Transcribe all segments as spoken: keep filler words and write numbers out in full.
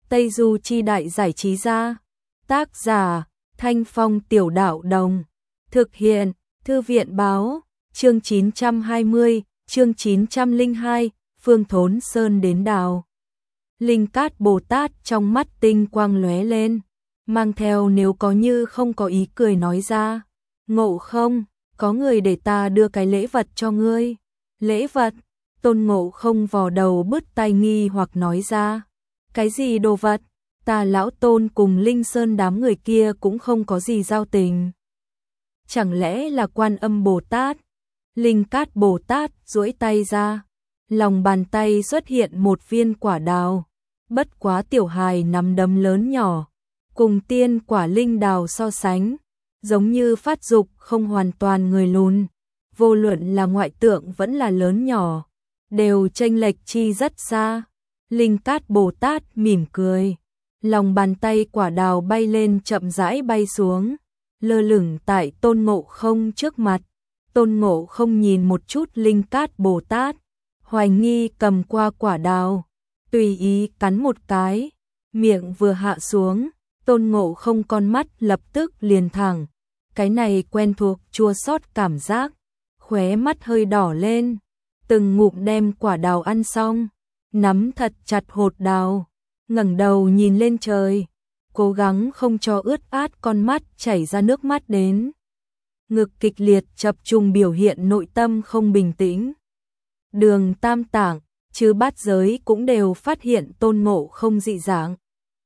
Tây Du Chi Đại Giải Trí Gia. Tác giả Thanh Phong Tiểu Đạo Đồng. Thực hiện Thư viện Báo. Chương chín trăm hai mươi, chương chín trăm lẻ hai, Phương Thốn Sơn đến đào. Linh Cát Bồ Tát trong mắt tinh quang lóe lên, mang theo nếu có như không có ý cười nói ra. Ngộ không, có người để ta đưa cái lễ vật cho ngươi. Lễ vật? Tôn Ngộ không vò đầu bứt tai nghi hoặc nói ra. Cái gì đồ vật? Ta lão Tôn cùng Linh Sơn đám người kia cũng không có gì giao tình. Chẳng lẽ là Quan Âm Bồ Tát? Linh Cát Bồ Tát duỗi tay ra, lòng bàn tay xuất hiện một viên quả đào, bất quá tiểu hài nắm đấm lớn nhỏ, cùng tiên quả linh đào so sánh, giống như phát dục không hoàn toàn người lùn, vô luận là ngoại tượng vẫn là lớn nhỏ, đều chênh lệch chi rất xa. Linh Cát Bồ Tát mỉm cười, lòng bàn tay quả đào bay lên chậm rãi bay xuống, lơ lửng tại Tôn Ngộ không trước mặt. Tôn Ngộ không nhìn một chút Linh Cát Bồ Tát, hoài nghi cầm qua quả đào, tùy ý cắn một cái, miệng vừa hạ xuống, Tôn Ngộ không con mắt lập tức liền thẳng, cái này quen thuộc chua xót cảm giác, khóe mắt hơi đỏ lên, từng ngụm đem quả đào ăn xong, nắm thật chặt hột đào, ngẩng đầu nhìn lên trời, cố gắng không cho ướt át con mắt chảy ra nước mắt đến. Ngực kịch liệt chập trùng biểu hiện nội tâm không bình tĩnh. Đường Tam Tạng, chứ bát giới cũng đều phát hiện Tôn Ngộ không dị dạng.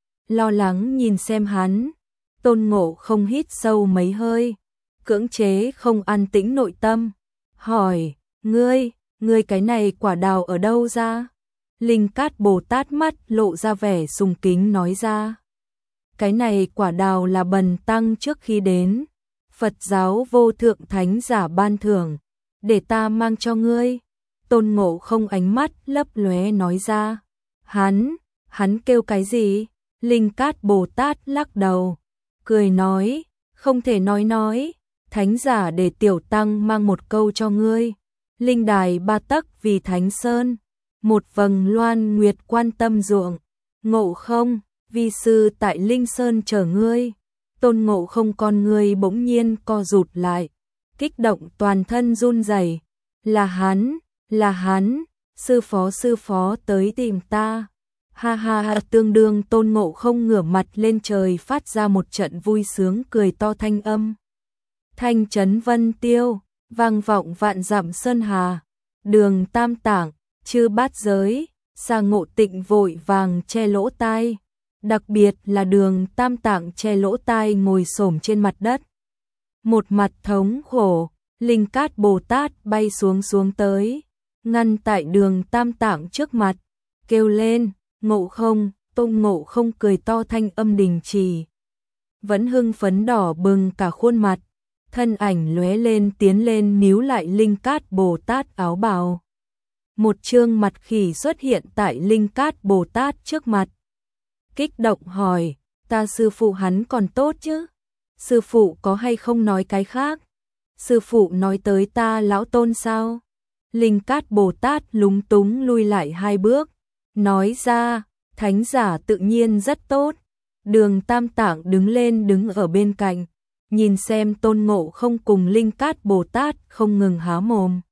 Lo lắng nhìn xem hắn, Tôn Ngộ không hít sâu mấy hơi, cưỡng chế không an tĩnh nội tâm, hỏi, ngươi, ngươi cái này quả đào ở đâu ra? Linh Cát Bồ Tát mắt lộ ra vẻ sùng kính nói ra. Cái này quả đào là Bần Tăng trước khi đến Phật giáo vô thượng thánh giả ban thưởng, để ta mang cho ngươi. Tôn Ngộ không ánh mắt lấp lóe nói ra. Hắn, hắn kêu cái gì? Linh Cát Bồ Tát lắc đầu, cười nói, không thể nói nói, thánh giả để tiểu tăng mang một câu cho ngươi. Linh đài ba tấc vì thánh sơn, một vầng loan nguyệt quan tâm ruộng. Ngộ không, vi sư tại Linh Sơn chờ ngươi. Tôn Ngộ không con ngươi bỗng nhiên co rụt lại, kích động toàn thân run rẩy. Là hắn, là hắn, sư phó sư phó tới tìm ta. Ha ha ha, tương đương Tôn Ngộ không ngửa mặt lên trời phát ra một trận vui sướng cười to thanh âm. Thanh chấn vân tiêu, vang vọng vạn dặm sơn hà. Đường Tam Tạng, chư bát giới, Sa Ngộ Tịnh vội vàng che lỗ tai. Đặc biệt là Đường Tam Tạng che lỗ tai ngồi xổm trên mặt đất. Một mặt thống khổ, Linh Cát Bồ Tát bay xuống xuống tới, ngăn tại Đường Tam Tạng trước mặt, kêu lên, Ngộ không, Tôn Ngộ không cười to thanh âm đình trì. Vẫn hưng phấn đỏ bừng cả khuôn mặt, thân ảnh lóe lên tiến lên níu lại Linh Cát Bồ Tát áo bào. Một trương mặt khỉ xuất hiện tại Linh Cát Bồ Tát trước mặt. Kích động hỏi, ta sư phụ hắn còn tốt chứ? Sư phụ có hay không nói cái khác? Sư phụ nói tới ta lão Tôn sao? Linh Cát Bồ Tát lúng túng lui lại hai bước, nói ra, thánh giả tự nhiên rất tốt. Đường Tam Tạng đứng lên đứng ở bên cạnh, nhìn xem Tôn Ngộ không cùng Linh Cát Bồ Tát không ngừng há mồm.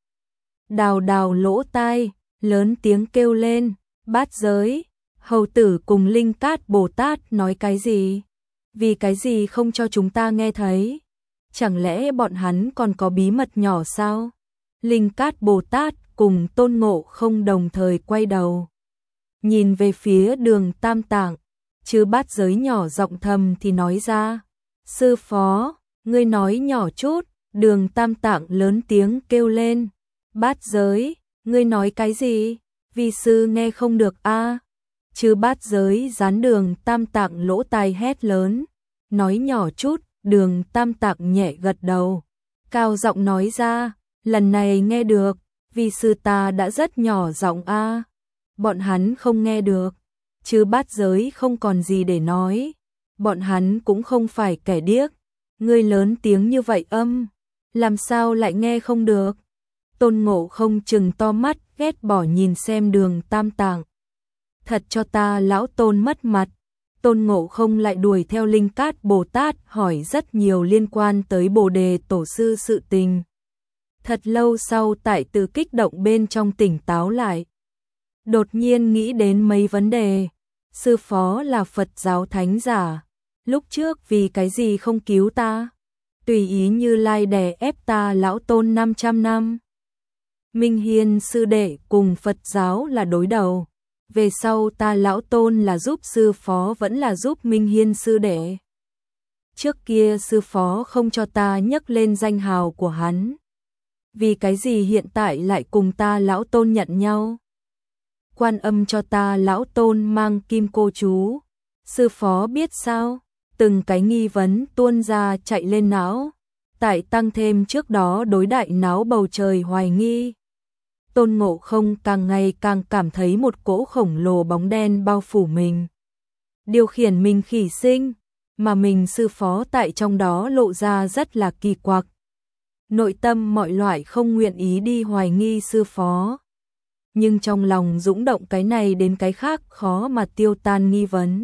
Đào đào lỗ tai, lớn tiếng kêu lên, bát giới. Hầu tử cùng Linh Cát Bồ Tát nói cái gì? Vì cái gì không cho chúng ta nghe thấy? Chẳng lẽ bọn hắn còn có bí mật nhỏ sao? Linh Cát Bồ Tát cùng Tôn Ngộ không đồng thời quay đầu, nhìn về phía Đường Tam Tạng, chứ bát giới nhỏ giọng thầm thì nói ra. Sư phó, ngươi nói nhỏ chút. Đường Tam Tạng lớn tiếng kêu lên. Bát giới, ngươi nói cái gì? Vi sư nghe không được a. À? Chứ bát giới dán Đường Tam Tạng lỗ tai hét lớn, nói nhỏ chút. Đường Tam Tạng nhẹ gật đầu, cao giọng nói ra, lần này nghe được, vì sư ta đã rất nhỏ giọng a. À. Bọn hắn không nghe được, chứ bát giới không còn gì để nói, bọn hắn cũng không phải kẻ điếc, ngươi lớn tiếng như vậy âm, làm sao lại nghe không được? Tôn Ngộ không trừng to mắt ghét bỏ nhìn xem Đường Tam Tạng. Thật cho ta lão Tôn mất mặt, Tôn Ngộ Không lại đuổi theo Linh Cát Bồ Tát hỏi rất nhiều liên quan tới Bồ Đề Tổ sư sự tình. Thật lâu sau Tại Từ kích động bên trong tỉnh táo lại. Đột nhiên nghĩ đến mấy vấn đề. Sư phó là Phật giáo thánh giả. Lúc trước vì cái gì không cứu ta? Tùy ý Như Lai đè ép ta lão tôn năm trăm năm. Minh Hiên sư đệ cùng Phật giáo là đối đầu. Về sau ta lão tôn là giúp sư phó vẫn là giúp Minh Hiên sư đệ. Trước kia sư phó không cho ta nhắc lên danh hào của hắn. Vì cái gì hiện tại lại cùng ta lão tôn nhận nhau? Quan Âm cho ta lão tôn mang kim cô chú. Sư phó biết sao? Từng cái nghi vấn tuôn ra chạy lên não. Tại tăng thêm trước đó đối đại náo bầu trời hoài nghi. Tôn Ngộ Không càng ngày càng cảm thấy một cỗ khổng lồ bóng đen bao phủ mình. Điều khiển mình khỉ sinh, mà mình sư phó tại trong đó lộ ra rất là kỳ quặc. Nội tâm mọi loại không nguyện ý đi hoài nghi sư phó. Nhưng trong lòng dũng động cái này đến cái khác khó mà tiêu tan nghi vấn.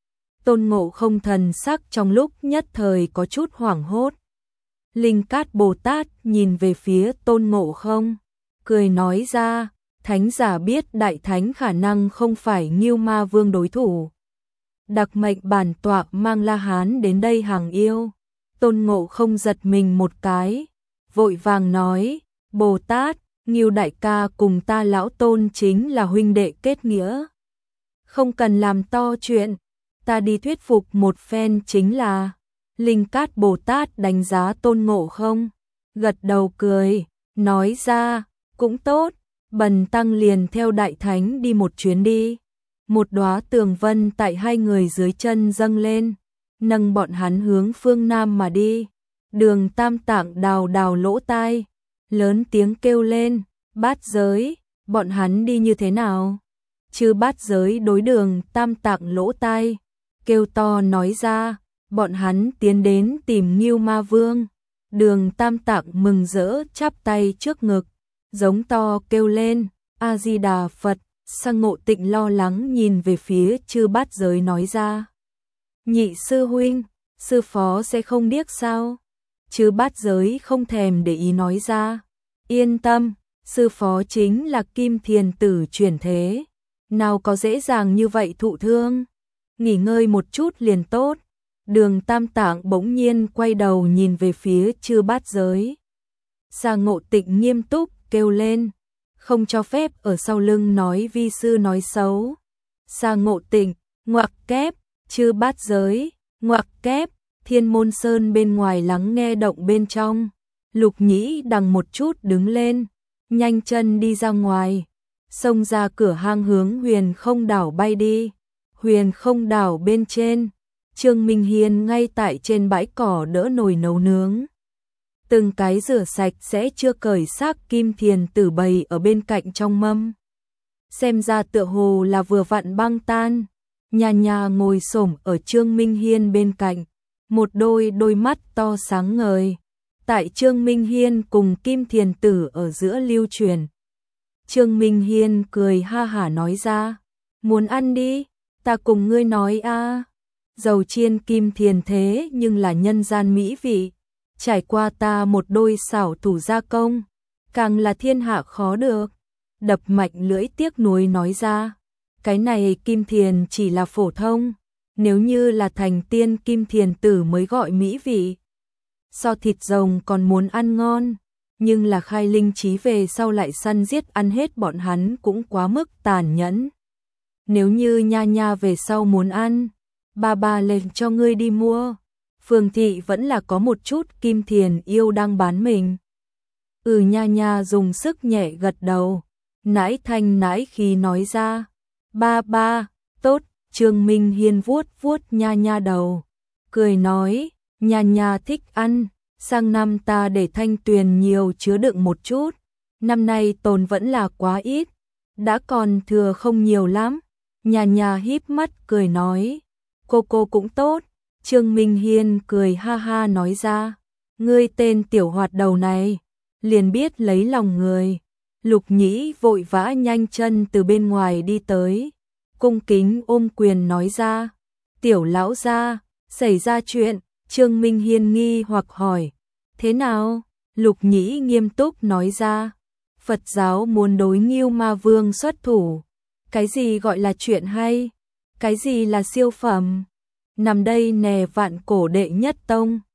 Tôn Ngộ Không thần sắc trong lúc nhất thời có chút hoảng hốt. Linh Cát Bồ Tát nhìn về phía Tôn Ngộ Không, cười nói ra, thánh giả biết đại thánh khả năng không phải Ngưu Ma Vương đối thủ. Đặc mệnh bản tọa mang La Hán đến đây hàng yêu. Tôn Ngộ Không giật mình một cái, vội vàng nói, Bồ Tát, Ngưu đại ca cùng ta lão tôn chính là huynh đệ kết nghĩa. Không cần làm to chuyện, ta đi thuyết phục một phen chính là. Linh Cát Bồ Tát đánh giá Tôn Ngộ Không, gật đầu cười, nói ra, cũng tốt, bần tăng liền theo đại thánh đi một chuyến đi. Một đóa tường vân tại hai người dưới chân dâng lên, nâng bọn hắn hướng phương Nam mà đi. Đường Tam Tạng đào đào lỗ tai, lớn tiếng kêu lên, Bát Giới, bọn hắn đi như thế nào? Chư Bát Giới đối Đường Tam Tạng lỗ tai, kêu to nói ra, bọn hắn tiến đến tìm Ngưu Ma Vương. Đường Tam Tạng mừng rỡ chắp tay trước ngực, giống to kêu lên, A Di Đà Phật. Sang Ngộ Tịnh lo lắng nhìn về phía Chư Bát Giới nói ra, nhị sư huynh, sư phó sẽ không điếc sao? Chư Bát Giới không thèm để ý nói ra, yên tâm, sư phó chính là Kim Thiền Tử chuyển thế, nào có dễ dàng như vậy thụ thương, nghỉ ngơi một chút liền tốt. Đường Tam Tạng bỗng nhiên quay đầu nhìn về phía Chư Bát Giới. Sang Ngộ Tịnh nghiêm túc kêu lên, không cho phép ở sau lưng nói vi sư nói xấu. Sang Ngộ Tịnh, ngoặc kép, Chư Bát Giới, ngoặc kép, Thiên Môn Sơn bên ngoài lắng nghe động bên trong. Lục Nhĩ đằng một chút đứng lên, nhanh chân đi ra ngoài, xông ra cửa hang hướng Huyền Không Đảo bay đi. Huyền Không Đảo bên trên, Trương Minh Hiên ngay tại trên bãi cỏ đỡ nồi nấu nướng. Từng cái rửa sạch sẽ chưa cởi xác Kim Thiền Tử bày ở bên cạnh trong mâm. Xem ra tựa hồ là vừa vặn băng tan. Nhà nhà ngồi xổm ở Trương Minh Hiên bên cạnh, một đôi đôi mắt to sáng ngời. Tại Trương Minh Hiên cùng Kim Thiền Tử ở giữa lưu truyền. Trương Minh Hiên cười ha hả nói ra, muốn ăn đi, ta cùng ngươi nói a. Dầu chiên kim thiền thế nhưng là nhân gian mỹ vị, trải qua ta một đôi xảo thủ gia công, càng là thiên hạ khó được. Đập mạnh lưỡi tiếc nuối nói ra, cái này kim thiền chỉ là phổ thông, nếu như là thành tiên Kim Thiền Tử mới gọi mỹ vị. So thịt rồng còn muốn ăn ngon, nhưng là khai linh trí về sau lại săn giết ăn hết bọn hắn cũng quá mức tàn nhẫn. Nếu như nha nha về sau muốn ăn, ba ba lên cho ngươi đi mua. Phường thị vẫn là có một chút kim thiền yêu đang bán mình. Ừ, nha nha dùng sức nhẹ gật đầu, nãi thanh nãi khí nói ra, ba ba, tốt. Trương Minh Hiên vuốt vuốt nha nha đầu, cười nói, nha nha thích ăn, sang năm ta để thanh tuyền nhiều chứa đựng một chút, năm nay tồn vẫn là quá ít, đã còn thừa không nhiều lắm. Nha nha híp mắt cười nói, cô cô cũng tốt. Trương Minh Hiên cười ha ha nói ra, ngươi tên tiểu hoạt đầu này, liền biết lấy lòng người. Lục Nhĩ vội vã nhanh chân từ bên ngoài đi tới, cung kính ôm quyền nói ra, Tiểu lão gia, xảy ra chuyện, Trương Minh Hiên nghi hoặc hỏi. Thế nào? Lục Nhĩ nghiêm túc nói ra. Phật giáo muốn đối Ngưu Ma Vương xuất thủ. Cái gì gọi là chuyện hay? Cái gì là siêu phẩm? Nằm đây nè vạn cổ đệ nhất tông.